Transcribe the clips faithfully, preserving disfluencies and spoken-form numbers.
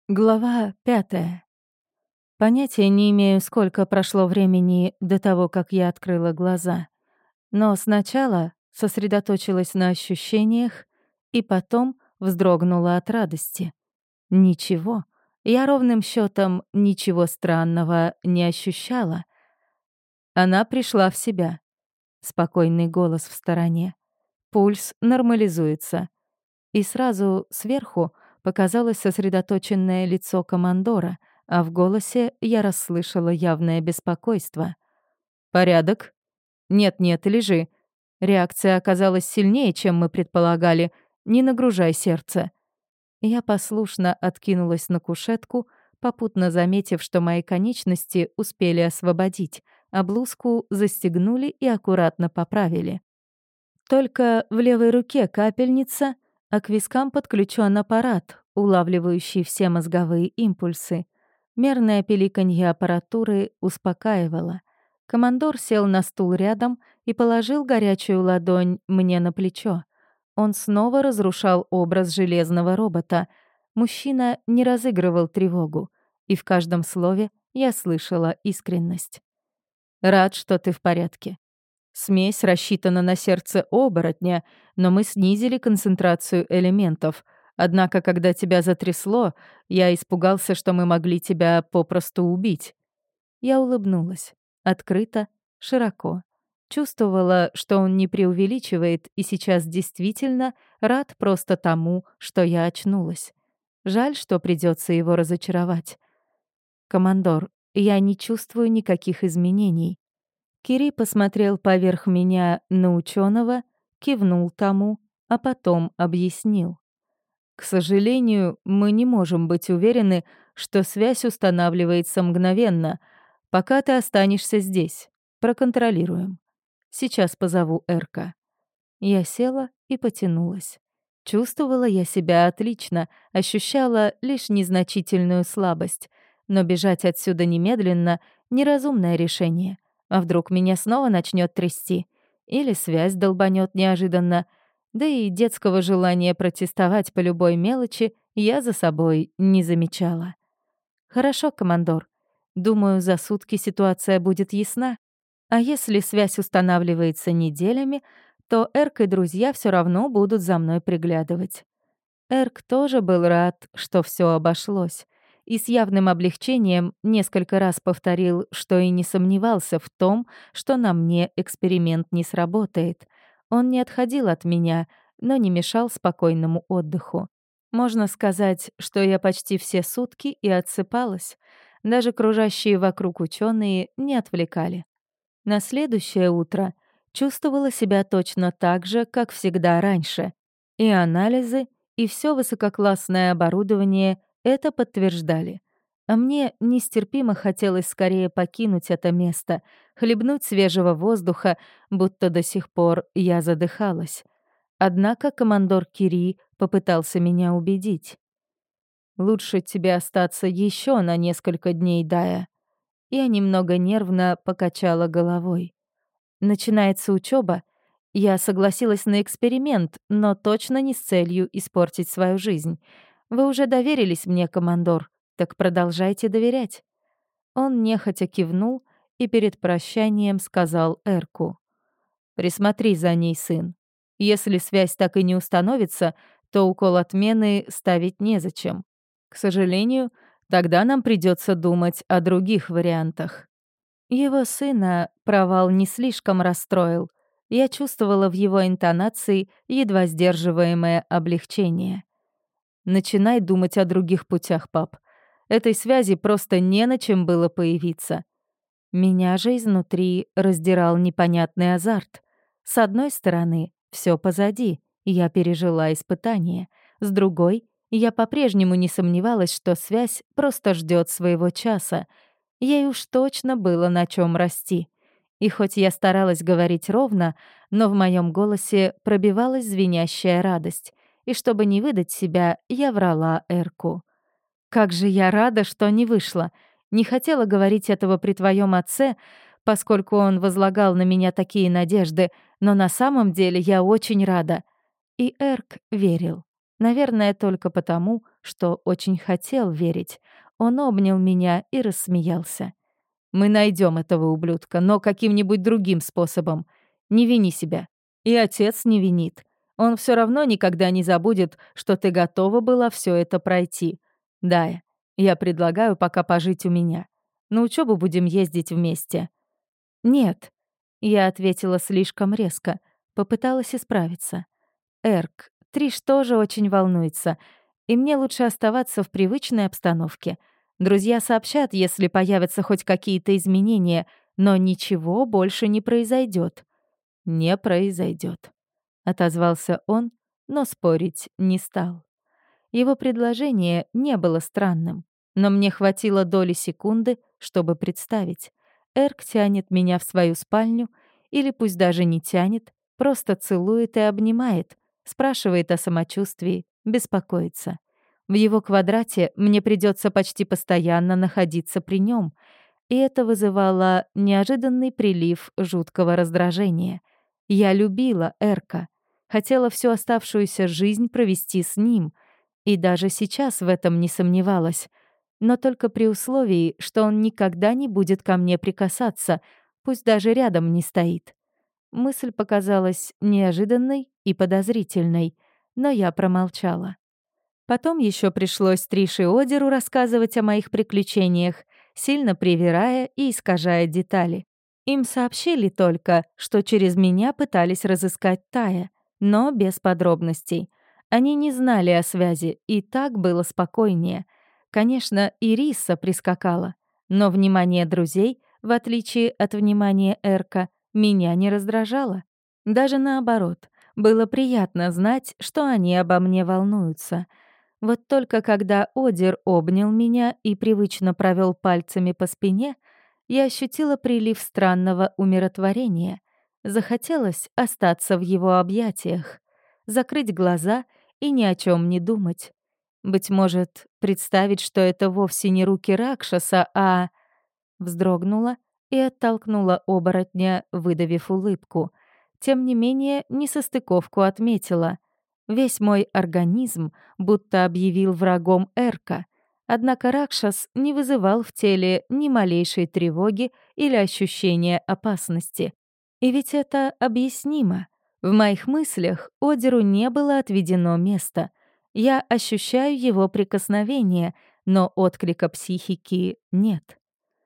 Глава пятая. Понятия не имею, сколько прошло времени до того, как я открыла глаза. Но сначала сосредоточилась на ощущениях и потом вздрогнула от радости. Ничего. Я ровным счетом ничего странного не ощущала. Она пришла в себя. Спокойный голос в стороне. Пульс нормализуется. И сразу сверху показалось сосредоточенное лицо командора, а в голосе я расслышала явное беспокойство. «Порядок?» «Нет-нет, лежи». Реакция оказалась сильнее, чем мы предполагали. «Не нагружай сердце». Я послушно откинулась на кушетку, попутно заметив, что мои конечности успели освободить, а блузку застегнули и аккуратно поправили. Только в левой руке капельница, а к вискам подключен аппарат, улавливающий все мозговые импульсы. Мерное пиликанье аппаратуры успокаивало. Командор сел на стул рядом и положил горячую ладонь мне на плечо. Он снова разрушал образ железного робота. Мужчина не разыгрывал тревогу, и в каждом слове я слышала искренность. «Рад, что ты в порядке. Смесь рассчитана на сердце оборотня, но мы снизили концентрацию элементов. Однако, когда тебя затрясло, я испугался, что мы могли тебя попросту убить». Я улыбнулась. Открыто, широко. Чувствовала, что он не преувеличивает и сейчас действительно рад просто тому, что я очнулась. Жаль, что придется его разочаровать. «Командор, я не чувствую никаких изменений». Кири посмотрел поверх меня на ученого, кивнул тому, а потом объяснил. «К сожалению, мы не можем быть уверены, что связь устанавливается мгновенно. Пока ты останешься здесь. Проконтролируем. Сейчас позову Эрка». Я села и потянулась. Чувствовала я себя отлично, ощущала лишь незначительную слабость. Но бежать отсюда немедленно — неразумное решение. А вдруг меня снова начнет трясти? Или связь долбанет неожиданно? Да и детского желания протестовать по любой мелочи я за собой не замечала. «Хорошо, командор. Думаю, за сутки ситуация будет ясна. А если связь устанавливается неделями, то Эрк и друзья все равно будут за мной приглядывать». Эрк тоже был рад, что все обошлось, и с явным облегчением несколько раз повторил, что и не сомневался в том, что на мне эксперимент не сработает. Он не отходил от меня, но не мешал спокойному отдыху. Можно сказать, что я почти все сутки и отсыпалась. Даже кружащие вокруг ученые не отвлекали. На следующее утро чувствовала себя точно так же, как всегда раньше. И анализы, и все высококлассное оборудование это подтверждали. А мне нестерпимо хотелось скорее покинуть это место, хлебнуть свежего воздуха, будто до сих пор я задыхалась. Однако командор Кири попытался меня убедить. «Лучше тебе остаться еще на несколько дней, Дая». Я немного нервно покачала головой. Начинается учеба. Я согласилась на эксперимент, но точно не с целью испортить свою жизнь. Вы уже доверились мне, командор, так продолжайте доверять». Он нехотя кивнул и перед прощанием сказал Эрку. «Присмотри за ней, сын. Если связь так и не установится, то укол отмены ставить незачем. К сожалению, тогда нам придется думать о других вариантах». Его сына провал не слишком расстроил. Я чувствовала в его интонации едва сдерживаемое облегчение. «Начинай думать о других путях, пап. Этой связи просто не на чем было появиться». Меня же изнутри раздирал непонятный азарт. С одной стороны, все позади, я пережила испытание. С другой, я по-прежнему не сомневалась, что связь просто ждет своего часа. Ей уж точно было на чем расти. И хоть я старалась говорить ровно, но в моем голосе пробивалась звенящая радость. И чтобы не выдать себя, я врала Эрку. «Как же я рада, что не вышло. Не хотела говорить этого при твоем отце, поскольку он возлагал на меня такие надежды, но на самом деле я очень рада». И Эрк верил. Наверное, только потому, что очень хотел верить. Он обнял меня и рассмеялся. «Мы найдем этого ублюдка, но каким-нибудь другим способом. Не вини себя. И отец не винит. Он все равно никогда не забудет, что ты готова была все это пройти. Дая, я предлагаю пока пожить у меня. На учебу будем ездить вместе». «Нет», — я ответила слишком резко, попыталась исправиться. «Эрк, Триш тоже очень волнуется, и мне лучше оставаться в привычной обстановке. Друзья сообщат, если появятся хоть какие-то изменения, но ничего больше не произойдет. «Не произойдет, отозвался он, но спорить не стал. Его предложение не было странным, но мне хватило доли секунды, чтобы представить. Эрк тянет меня в свою спальню, или пусть даже не тянет, просто целует и обнимает, спрашивает о самочувствии, беспокоится. В его квадрате мне придется почти постоянно находиться при нем, и это вызывало неожиданный прилив жуткого раздражения. Я любила Эрка, хотела всю оставшуюся жизнь провести с ним — и даже сейчас в этом не сомневалась. Но только при условии, что он никогда не будет ко мне прикасаться, пусть даже рядом не стоит. Мысль показалась неожиданной и подозрительной, но я промолчала. Потом еще пришлось Трише и Одеру рассказывать о моих приключениях, сильно привирая и искажая детали. Им сообщили только, что через меня пытались разыскать Тая, но без подробностей. Они не знали о связи, и так было спокойнее. Конечно, и Риса прискакала, но внимание друзей, в отличие от внимания Эрка, меня не раздражало. Даже наоборот, было приятно знать, что они обо мне волнуются. Вот только когда Одер обнял меня и привычно провел пальцами по спине, я ощутила прилив странного умиротворения. Захотелось остаться в его объятиях, закрыть глаза и ни о чем не думать. Быть может, представить, что это вовсе не руки Ракшаса, а... Вздрогнула и оттолкнула оборотня, выдавив улыбку. Тем не менее, несостыковку отметила. Весь мой организм будто объявил врагом Эрка, однако Ракшас не вызывал в теле ни малейшей тревоги или ощущения опасности. И ведь это объяснимо. В моих мыслях Одеру не было отведено место. Я ощущаю его прикосновение, но отклика психики нет.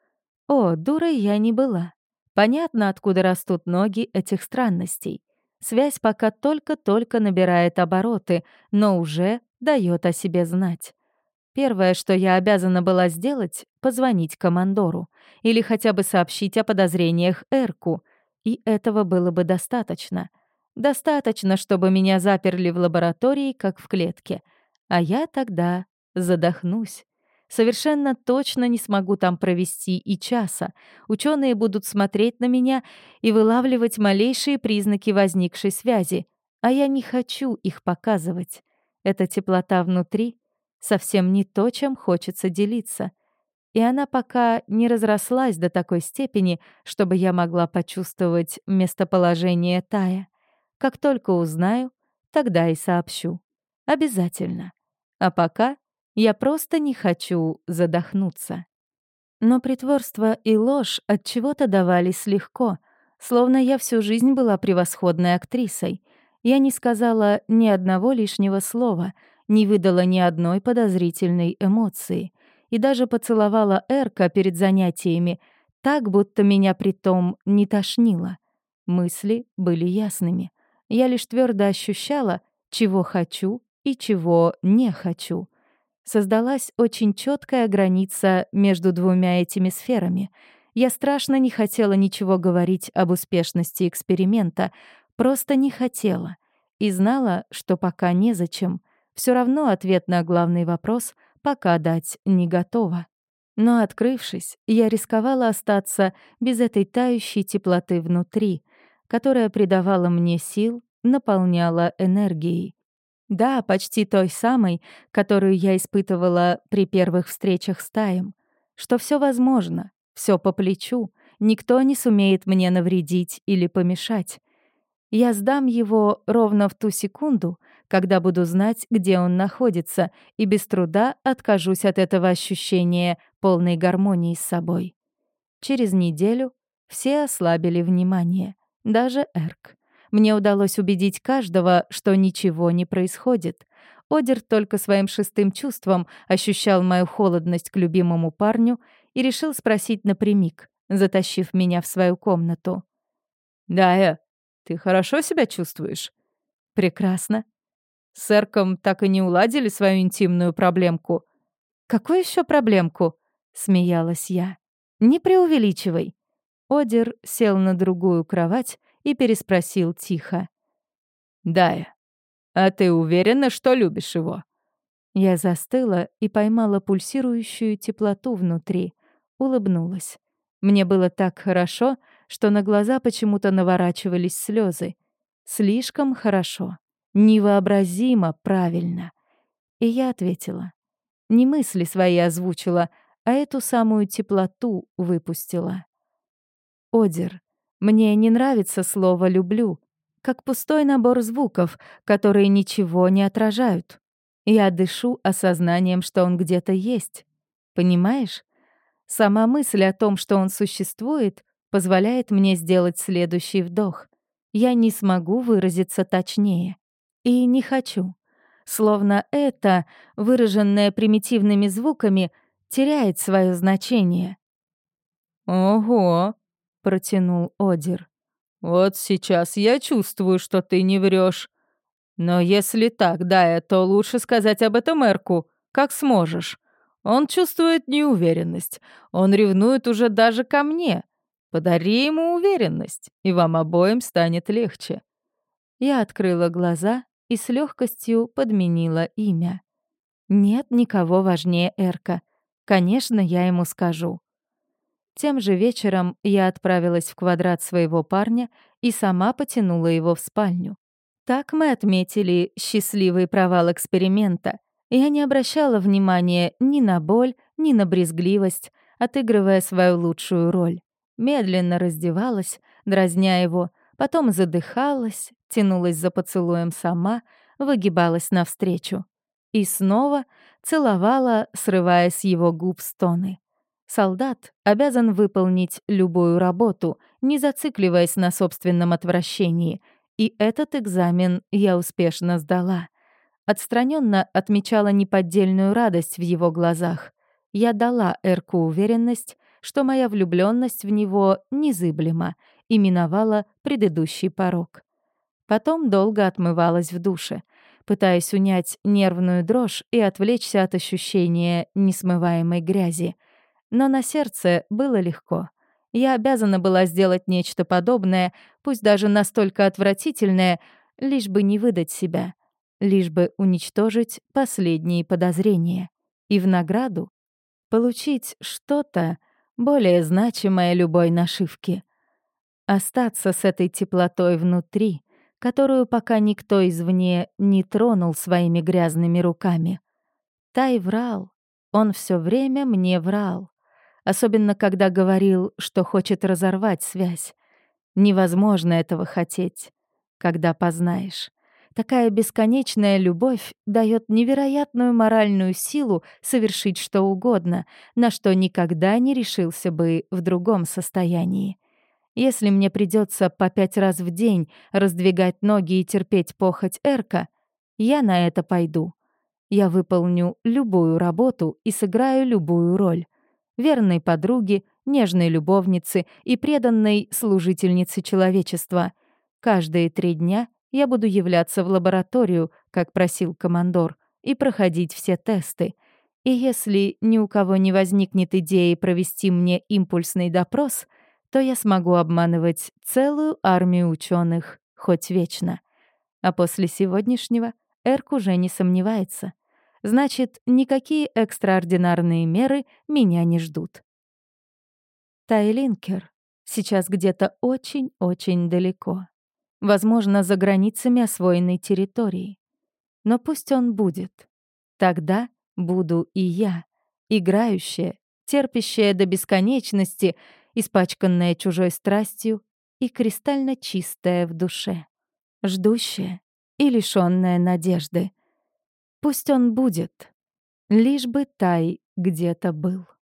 О, дурой я не была. Понятно, откуда растут ноги этих странностей. Связь пока только-только набирает обороты, но уже дает о себе знать. Первое, что я обязана была сделать — позвонить командору или хотя бы сообщить о подозрениях Эрку, и этого было бы достаточно. Достаточно, чтобы меня заперли в лаборатории, как в клетке, а я тогда задохнусь. Совершенно точно не смогу там провести и часа. Ученые будут смотреть на меня и вылавливать малейшие признаки возникшей связи, а я не хочу их показывать. Эта теплота внутри совсем не то, чем хочется делиться. И она пока не разрослась до такой степени, чтобы я могла почувствовать местоположение Тая. Как только узнаю, тогда и сообщу. Обязательно. А пока я просто не хочу задохнуться. Но притворство и ложь от чего-то давались легко, словно я всю жизнь была превосходной актрисой. Я не сказала ни одного лишнего слова, не выдала ни одной подозрительной эмоции и даже поцеловала Эрка перед занятиями, так, будто меня притом не тошнило. Мысли были ясными. Я лишь твердо ощущала, чего хочу и чего не хочу. Создалась очень четкая граница между двумя этими сферами. Я страшно не хотела ничего говорить об успешности эксперимента, просто не хотела. И знала, что пока незачем. Все равно ответ на главный вопрос пока дать не готова. Но, открывшись, я рисковала остаться без этой тающей теплоты внутри, которая придавала мне сил, наполняла энергией. Да, почти той самой, которую я испытывала при первых встречах с Таем. Что все возможно, все по плечу, никто не сумеет мне навредить или помешать. Я сдам его ровно в ту секунду, когда буду знать, где он находится, и без труда откажусь от этого ощущения полной гармонии с собой. Через неделю все ослабили внимание, даже Эрк. Мне удалось убедить каждого, что ничего не происходит. Одер только своим шестым чувством ощущал мою холодность к любимому парню и решил спросить напрямик, затащив меня в свою комнату. «Дая, ты хорошо себя чувствуешь?» «Прекрасно. С Эрком так и не уладили свою интимную проблемку?» «Какую еще проблемку?» — смеялась я. «Не преувеличивай». Одер сел на другую кровать и переспросил тихо. «Дая, а ты уверена, что любишь его?» Я застыла и поймала пульсирующую теплоту внутри, улыбнулась. Мне было так хорошо, что на глаза почему-то наворачивались слезы. Слишком хорошо, невообразимо правильно. И я ответила. Не мысли свои озвучила, а эту самую теплоту выпустила. Одер, мне не нравится слово «люблю», как пустой набор звуков, которые ничего не отражают. Я дышу осознанием, что он где-то есть. Понимаешь? Сама мысль о том, что он существует, позволяет мне сделать следующий вдох. Я не смогу выразиться точнее. И не хочу. Словно это, выраженное примитивными звуками, теряет свое значение. «Ого!» — протянул Одер. «Вот сейчас я чувствую, что ты не врешь. Но если так, Дая, то лучше сказать об этом Эрку, как сможешь. Он чувствует неуверенность. Он ревнует уже даже ко мне. Подари ему уверенность, и вам обоим станет легче». Я открыла глаза и с легкостью подменила имя. Нет никого важнее Эрка. Конечно, я ему скажу. Тем же вечером я отправилась в квадрат своего парня и сама потянула его в спальню. Так мы отметили счастливый провал эксперимента. Я не обращала внимания ни на боль, ни на брезгливость, отыгрывая свою лучшую роль. Медленно раздевалась, дразня его, потом задыхалась, тянулась за поцелуем сама, выгибалась навстречу. И снова целовала, срывая с его губ стоны. Солдат обязан выполнить любую работу, не зацикливаясь на собственном отвращении, и этот экзамен я успешно сдала. Отстраненно отмечала неподдельную радость в его глазах. Я дала Эрку уверенность, что моя влюбленность в него незыблема, и миновала предыдущий порог. Потом долго отмывалась в душе, пытаясь унять нервную дрожь и отвлечься от ощущения несмываемой грязи. Но на сердце было легко. Я обязана была сделать нечто подобное, пусть даже настолько отвратительное, лишь бы не выдать себя, лишь бы уничтожить последние подозрения. И в награду получить что-то более значимое любой нашивки. Остаться с этой теплотой внутри, которую пока никто извне не тронул своими грязными руками. Тай врал. Он все время мне врал. Особенно, когда говорил, что хочет разорвать связь. Невозможно этого хотеть, когда познаешь. Такая бесконечная любовь дает невероятную моральную силу совершить что угодно, на что никогда не решился бы в другом состоянии. Если мне придется по пять раз в день раздвигать ноги и терпеть похоть Эрка, я на это пойду. Я выполню любую работу и сыграю любую роль. Верной подруги, нежной любовницы и преданной служительницы человечества. Каждые три дня я буду являться в лабораторию, как просил командор, и проходить все тесты. И если ни у кого не возникнет идеи провести мне импульсный допрос, то я смогу обманывать целую армию ученых хоть вечно. А после сегодняшнего Эрк уже не сомневается. Значит, никакие экстраординарные меры меня не ждут. Тайлинкер сейчас где-то очень-очень далеко. Возможно, за границами освоенной территории. Но пусть он будет. Тогда буду и я, играющая, терпящая до бесконечности, испачканная чужой страстью и кристально чистая в душе, ждущая, и лишённая надежды. Пусть он будет, лишь бы Тай где-то был.